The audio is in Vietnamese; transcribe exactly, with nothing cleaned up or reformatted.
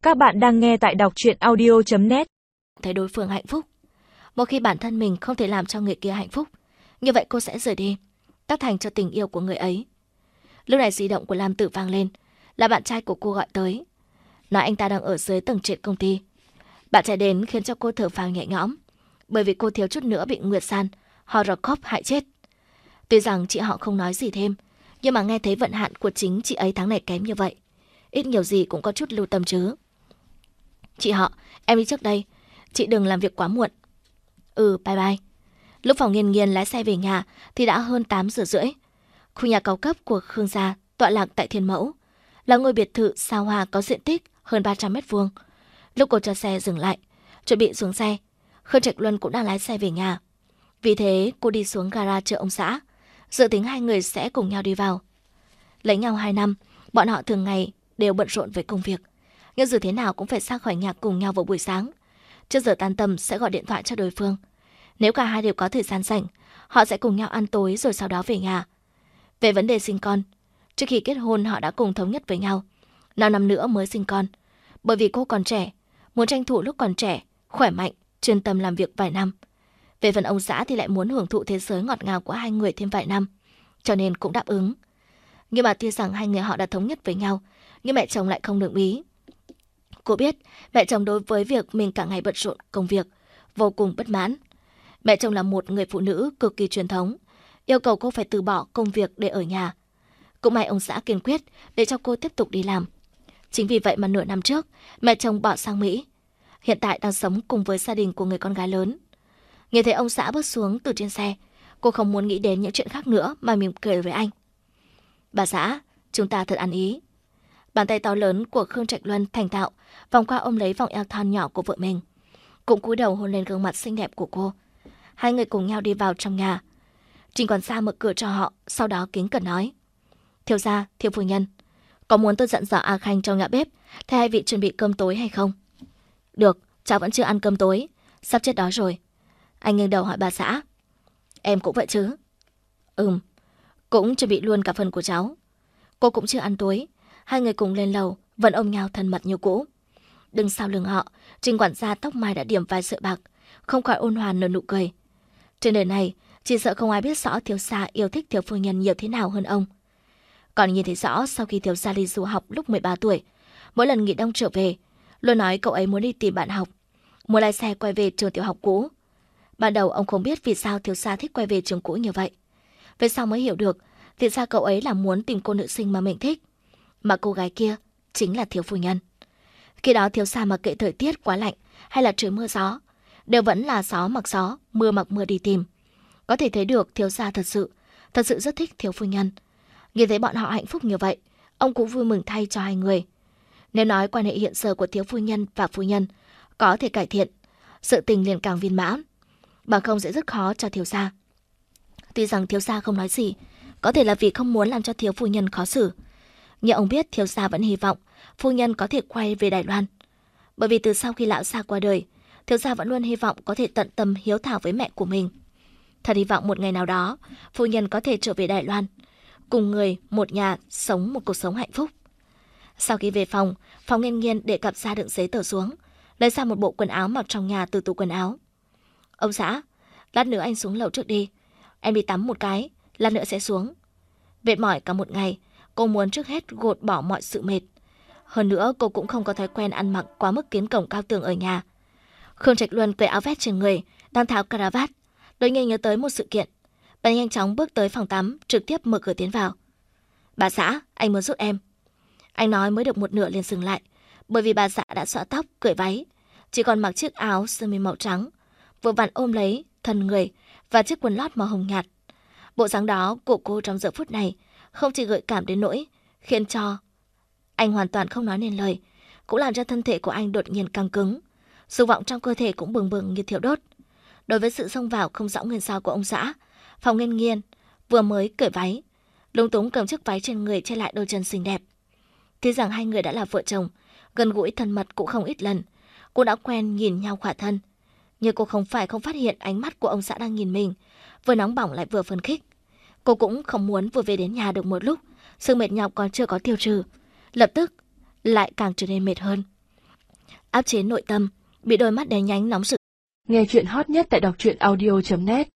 Các bạn đang nghe tại đọc truyện audio chấm net. Thấy đối phương hạnh phúc. Một khi bản thân mình không thể làm cho người kia hạnh phúc, như vậy cô sẽ rời đi, tác thành cho tình yêu của người ấy. Lúc này di động của Lam Tử vang lên, là bạn trai của cô gọi tới, nói anh ta đang ở dưới tầng trệt công ty. Bạn trai đến khiến cho cô thở phào nhẹ nhõm, bởi vì cô thiếu chút nữa bị Nguyệt San, Horrorcop hại chết. Tuy rằng chị họ không nói gì thêm, nhưng mà nghe thấy vận hạn của chính chị ấy tháng này kém như vậy, ít nhiều gì cũng có chút lưu tâm chứ. Chị họ, em đi trước đây, chị đừng làm việc quá muộn. Ừ, bye bye. Lúc Phòng Nghiên Nghiên lái xe về nhà thì đã hơn tám giờ rưỡi. Khu nhà cao cấp của Khương gia tọa lạc tại Thiên Mẫu, là ngôi biệt thự xa hoa có diện tích hơn ba trăm mét vuông. Lúc cô cho xe dừng lại, chuẩn bị xuống xe, Khương Trạch Luân cũng đang lái xe về nhà. Vì thế cô đi xuống gara chợ ông xã, dự tính hai người sẽ cùng nhau đi vào. Lấy nhau hai năm, bọn họ thường ngày đều bận rộn với công việc, nhưng dù thế nào cũng phải ra khỏi nhà cùng nhau vào buổi sáng. Trước giờ tan tầm sẽ gọi điện thoại cho đối phương. Nếu cả hai đều có thời gian rảnh, họ sẽ cùng nhau ăn tối rồi sau đó về nhà. Về vấn đề sinh con, trước khi kết hôn họ đã cùng thống nhất với nhau năm năm nữa mới sinh con, bởi vì cô còn trẻ, muốn tranh thủ lúc còn trẻ, khỏe mạnh, chuyên tâm làm việc vài năm. Về phần ông xã thì lại muốn hưởng thụ thế giới ngọt ngào của hai người thêm vài năm, cho nên cũng đáp ứng. Nhưng mà tuy rằng hai người họ đã thống nhất với nhau, nhưng mẹ chồng lại không đồng ý. Cô biết mẹ chồng đối với việc mình cả ngày bận rộn công việc vô cùng bất mãn. Mẹ chồng là một người phụ nữ cực kỳ truyền thống, yêu cầu cô phải từ bỏ công việc để ở nhà. Cũng may ông xã kiên quyết để cho cô tiếp tục đi làm. Chính vì vậy mà nửa năm trước, mẹ chồng bỏ sang Mỹ. Hiện tại đang sống cùng với gia đình của người con gái lớn. Nghe thấy ông xã bước xuống từ trên xe, cô không muốn nghĩ đến những chuyện khác nữa mà mỉm cười với anh. Bà xã, chúng ta thật ăn ý. Bàn tay to lớn của Khương Trạch Luân thành thạo vòng qua ôm lấy vòng eo thon nhỏ của vợ mình, cũng cúi đầu hôn lên gương mặt xinh đẹp của cô. Hai người cùng nhau đi vào trong nhà. Trình quản gia mở cửa cho họ, sau đó kính cẩn nói: Thiếu gia, thiếu phu nhân, có muốn tôi dặn dò A Khanh trong nhà bếp thay hai vị chuẩn bị cơm tối hay không? Được, cháu vẫn chưa ăn cơm tối, sắp chết đói rồi. Anh nghiêng đầu hỏi bà xã: Em cũng vậy chứ? Ừm, cũng chuẩn bị luôn cả phần của cháu. Cô cũng chưa ăn tối. Hai người cùng lên lầu, vẫn ôm nhau thân mật như cũ. Đứng sau lưng họ, Trình quản gia tóc mai đã điểm vài sợi bạc, không khỏi ôn hòa nở nụ cười. Trên đời này, chỉ sợ không ai biết rõ thiếu gia yêu thích thiếu phu nhân nhiều thế nào hơn ông. Còn nhìn thấy rõ sau khi thiếu gia đi du học lúc mười ba tuổi, mỗi lần nghỉ đông trở về, luôn nói cậu ấy muốn đi tìm bạn học, muốn lái xe quay về trường tiểu học cũ. Ban đầu ông không biết vì sao thiếu gia thích quay về trường cũ như vậy. Về sau mới hiểu được, thì ra cậu ấy là muốn tìm cô nữ sinh mà mình thích, mà cô gái kia chính là thiếu phu nhân. Khi đó thiếu gia mặc kệ thời tiết quá lạnh hay là trời mưa gió, đều vẫn là gió mặc gió, mưa mặc mưa đi tìm. Có thể thấy được thiếu gia thật sự, thật sự rất thích thiếu phu nhân. Nhìn thấy bọn họ hạnh phúc như vậy, ông cũng vui mừng thay cho hai người. Nếu nói quan hệ hiện giờ của thiếu phu nhân và phu nhân có thể cải thiện, sự tình liền càng viên mãn, bằng không sẽ rất khó cho thiếu gia. Tuy rằng thiếu gia không nói gì, có thể là vì không muốn làm cho thiếu phu nhân khó xử, nhưng ông biết thiếu gia vẫn hy vọng phu nhân có thể quay về Đài Loan. Bởi vì từ sau khi lão gia qua đời, thiếu gia vẫn luôn hy vọng có thể tận tâm hiếu thảo với mẹ của mình. Thật hy vọng một ngày nào đó, phu nhân có thể trở về Đài Loan, cùng người một nhà sống một cuộc sống hạnh phúc. Sau khi về phòng, Phòng Nghiên Nghiên để cặp ra đựng giấy tờ xuống, lấy ra một bộ quần áo mặc trong nhà từ tủ quần áo. Ông xã, lát nữa anh xuống lầu trước đi, em đi tắm một cái, lát nữa sẽ xuống. Mệt mỏi cả một ngày, cô muốn trước hết gột bỏ mọi sự mệt. Hơn nữa cô cũng không có thói quen ăn mặc quá mức kiến cổng cao tường ở nhà. Khương Trạch Luân cởi áo vest trên người, đang tháo caravat, đột nhiên nhớ tới một sự kiện. Bà nhanh chóng bước tới phòng tắm, trực tiếp mở cửa tiến vào. Bà xã, anh muốn giúp em. Anh nói mới được một nửa liền dừng lại, bởi vì bà xã đã xõa tóc, cởi váy, chỉ còn mặc chiếc áo sơ mi màu trắng, vừa vặn ôm lấy thân người và chiếc quần lót màu hồng nhạt. Bộ dáng đó của cô trong giờ phút này không chỉ gợi cảm đến nỗi khiến cho anh hoàn toàn không nói nên lời, cũng làm cho thân thể của anh đột nhiên căng cứng, dục vọng trong cơ thể cũng bừng bừng như thiêu đốt. Đối với sự xông vào không rõ nguyên do của ông xã, Phòng Nghiên Nghiên vừa mới cởi váy, lúng túng cầm chiếc váy trên người che lại đôi chân xinh đẹp. Tuy rằng hai người đã là vợ chồng, gần gũi thân mật cũng không ít lần, cô đã quen nhìn nhau khỏa thân, nhưng cô không phải không phát hiện ánh mắt của ông xã đang nhìn mình, vừa nóng bỏng lại vừa phấn khích. Cô cũng không muốn vừa về đến nhà được một lúc, sự mệt nhọc còn chưa có tiêu trừ, lập tức lại càng trở nên mệt hơn. áp chế nội tâm, bị đôi mắt đen nhánh nóng rực. Nghe chuyện hot nhất tại đọc truyện audio chấm net.